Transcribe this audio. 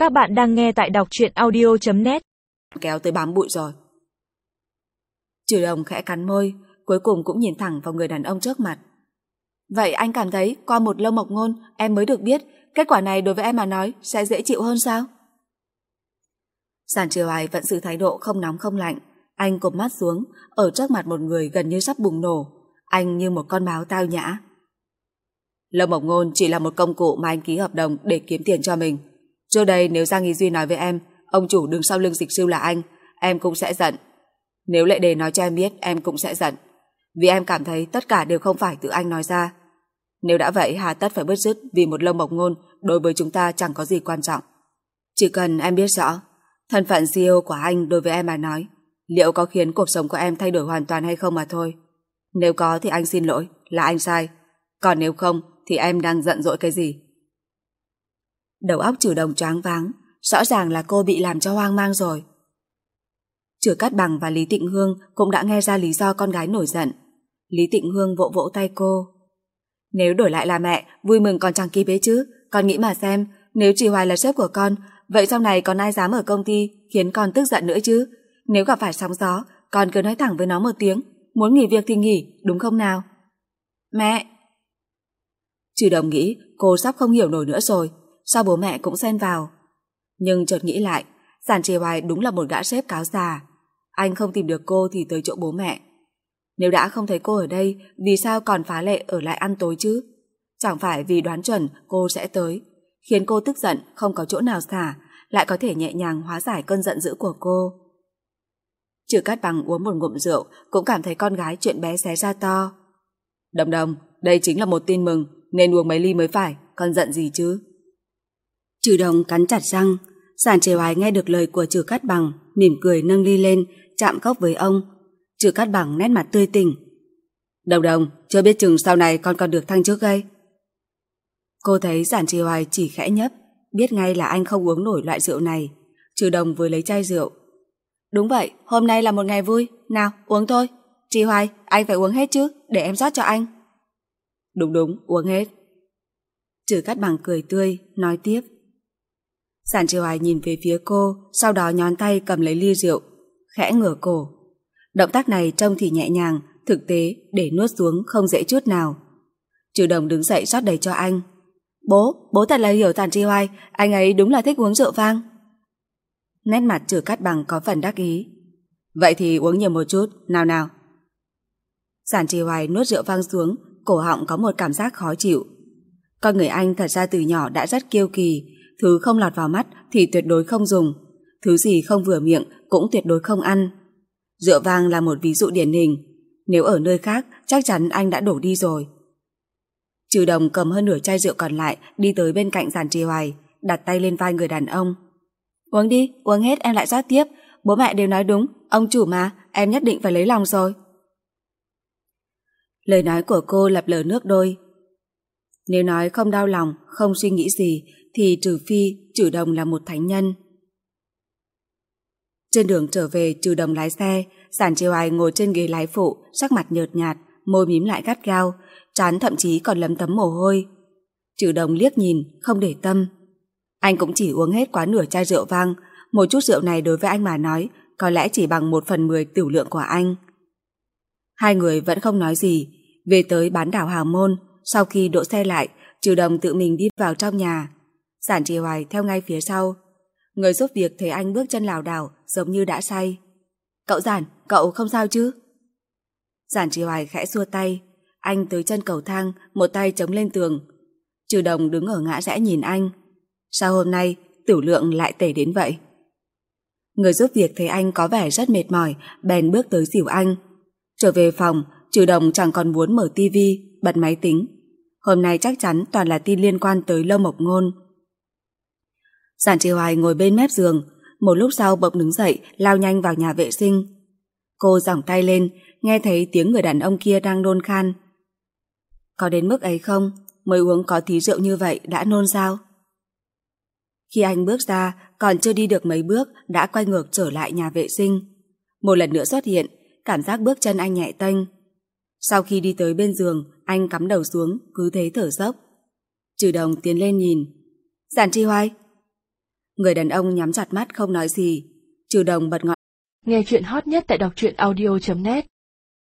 Các bạn đang nghe tại đọc truyện audio.net. Kéo tới bám bụi rồi. Trừ Đồng khẽ cắn môi, cuối cùng cũng nhìn thẳng vào người đàn ông trước mặt. Vậy anh cảm thấy qua một lâu mộc ngôn em mới được biết kết quả này đối với em mà nói sẽ dễ chịu hơn sao? Giản Trì Hoài vẫn giữ thái độ không nóng không lạnh. Anh cụp mắt xuống, ở trước mặt một người gần như sắp bùng nổ. Anh như một con báo tao nhã. Lâu mộc ngôn chỉ là một công cụ mà anh ký hợp đồng để kiếm tiền cho mình. Trước đây nếu Giang Ý Duy nói với em ông chủ đứng sau lưng Dịch Sư là anh, em cũng sẽ giận. Nếu Lệ Đề nói cho em biết, em cũng sẽ giận. Vì em cảm thấy tất cả đều không phải từ anh nói ra. Nếu đã vậy, hà tất phải bứt rứt vì một lâu mộc ngôn đối với chúng ta chẳng có gì quan trọng. Chỉ cần em biết rõ thân phận CEO của anh đối với em mà nói liệu có khiến cuộc sống của em thay đổi hoàn toàn hay không mà thôi. Nếu có thì anh xin lỗi, là anh sai. Còn nếu không thì em đang giận dỗi cái gì? Đầu óc Trừ Đồng choáng váng, rõ ràng là cô bị làm cho hoang mang rồi. Trừ Cát Bằng và Lý Tịnh Hương cũng đã nghe ra lý do con gái nổi giận. Lý Tịnh Hương vỗ vỗ tay cô. Nếu đổi lại là mẹ, vui mừng còn chẳng kịp ấy chứ. Con nghĩ mà xem, nếu Trì Hoài là sếp của con, vậy sau này còn ai dám ở công ty khiến con tức giận nữa chứ? Nếu gặp phải sóng gió, con cứ nói thẳng với nó một tiếng, muốn nghỉ việc thì nghỉ, đúng không nào? Mẹ! Trừ Đồng nghĩ cô sắp không hiểu nổi nữa rồi, sao bố mẹ cũng xen vào. Nhưng chợt nghĩ lại, Giản Trì Hoài đúng là một gã sếp cáo già. Anh không tìm được cô thì tới chỗ bố mẹ. Nếu đã không thấy cô ở đây, vì sao còn phá lệ ở lại ăn tối chứ? Chẳng phải vì đoán chuẩn cô sẽ tới, khiến cô tức giận không có chỗ nào xả, lại có thể nhẹ nhàng hóa giải cơn giận dữ của cô. Trừ Cát Bằng uống một ngụm rượu cũng cảm thấy con gái chuyện bé xé ra to. Đồng Đồng, đây chính là một tin mừng, nên uống mấy ly mới phải, con giận gì chứ? Trừ Đồng cắn chặt răng. Giản Trì Hoài nghe được lời của Trừ Cát Bằng, mỉm cười nâng ly lên, chạm cốc với ông. Trừ Cát Bằng nét mặt tươi tỉnh. Đồng Đồng, chưa biết chừng sau này con còn được thăng chức gây. Cô thấy Giản Trì Hoài chỉ khẽ nhấp, biết ngay là anh không uống nổi loại rượu này. Trừ Đồng vừa lấy chai rượu. Đúng vậy, hôm nay là một ngày vui, nào uống thôi. Trì Hoài, anh phải uống hết chứ, để em rót cho anh. Đúng, uống hết. Trừ Cát Bằng cười tươi, nói tiếp. Giản Trì Hoài nhìn về phía cô, sau đó nhón tay cầm lấy ly rượu, khẽ ngửa cổ. Động tác này trông thì nhẹ nhàng, thực tế để nuốt xuống không dễ chút nào. Trừ Đồng đứng dậy rót đầy cho anh. Bố thật là hiểu Giản Trì Hoài, anh ấy đúng là thích uống rượu vang. Nét mặt Trừ Cát Bằng có phần đắc ý. Vậy thì uống nhiều một chút, nào. Giản Trì Hoài nuốt rượu vang xuống, cổ họng có một cảm giác khó chịu. Con người anh thật ra từ nhỏ đã rất kiêu kỳ, thứ không lọt vào mắt thì tuyệt đối không dùng, thứ gì không vừa miệng cũng tuyệt đối không ăn. Rượu vang là một ví dụ điển hình, nếu ở nơi khác chắc chắn anh đã đổ đi rồi. Trừ Đồng cầm hơn nửa chai rượu còn lại đi tới bên cạnh Giản Trì Hoài, đặt tay lên vai người đàn ông. Uống đi, uống hết em lại rót tiếp, bố mẹ đều nói đúng, ông chủ mà, em nhất định phải lấy lòng rồi. Lời nói của cô lập lờ nước đôi. Nếu nói không đau lòng, không suy nghĩ gì thì trừ phi Trừ Đồng là một thánh nhân. Trên đường trở về, Trừ Đồng lái xe, Giản Trì Hoài ngồi trên ghế lái phụ, sắc mặt nhợt nhạt, môi mím lại gắt gao, trán thậm chí còn lấm tấm mồ hôi. Trừ Đồng liếc nhìn, không để tâm. Anh cũng chỉ uống hết quá nửa chai rượu vang, một chút rượu này đối với anh mà nói có lẽ chỉ bằng 1/10 tửu lượng của anh. Hai người vẫn không nói gì. Về tới bán đảo Hào Môn, sau khi đỗ xe lại, Trừ Đồng tự mình đi vào trong nhà. Giản Trì Hoài theo ngay phía sau. Người giúp việc thấy anh bước chân lảo đảo giống như đã say. Cậu Giản, cậu không sao chứ? Giản Trì Hoài khẽ xua tay. Anh tới chân cầu thang, một tay chống lên tường. Trừ Đồng đứng ở ngã rẽ nhìn anh. Sao hôm nay tửu lượng lại tệ đến vậy? Người giúp việc thấy anh có vẻ rất mệt mỏi, bèn bước tới dìu anh. Trở về phòng, Trừ Đồng chẳng còn muốn mở tivi, bật máy tính. Hôm nay chắc chắn toàn là tin liên quan tới Lâu Mộc Ngôn. Giản Trì Hoài ngồi bên mép giường, một lúc sau bỗng đứng dậy, lao nhanh vào nhà vệ sinh. Cô giỏng tay lên, nghe thấy tiếng người đàn ông kia đang nôn khan. Có đến mức ấy không? Mới uống có tí rượu như vậy đã nôn sao? Khi anh bước ra, còn chưa đi được mấy bước đã quay ngược trở lại nhà vệ sinh. Một lần nữa xuất hiện, cảm giác bước chân anh nhẹ tênh. Sau khi đi tới bên giường, anh cắm đầu xuống, cứ thế thở dốc. Trừ Đồng tiến lên nhìn. Giản Trì Hoài. Người đàn ông nhắm chặt mắt không nói gì. Trừ Đồng bật ngọn. Nghe chuyện hot nhất tại đọc truyện audio.net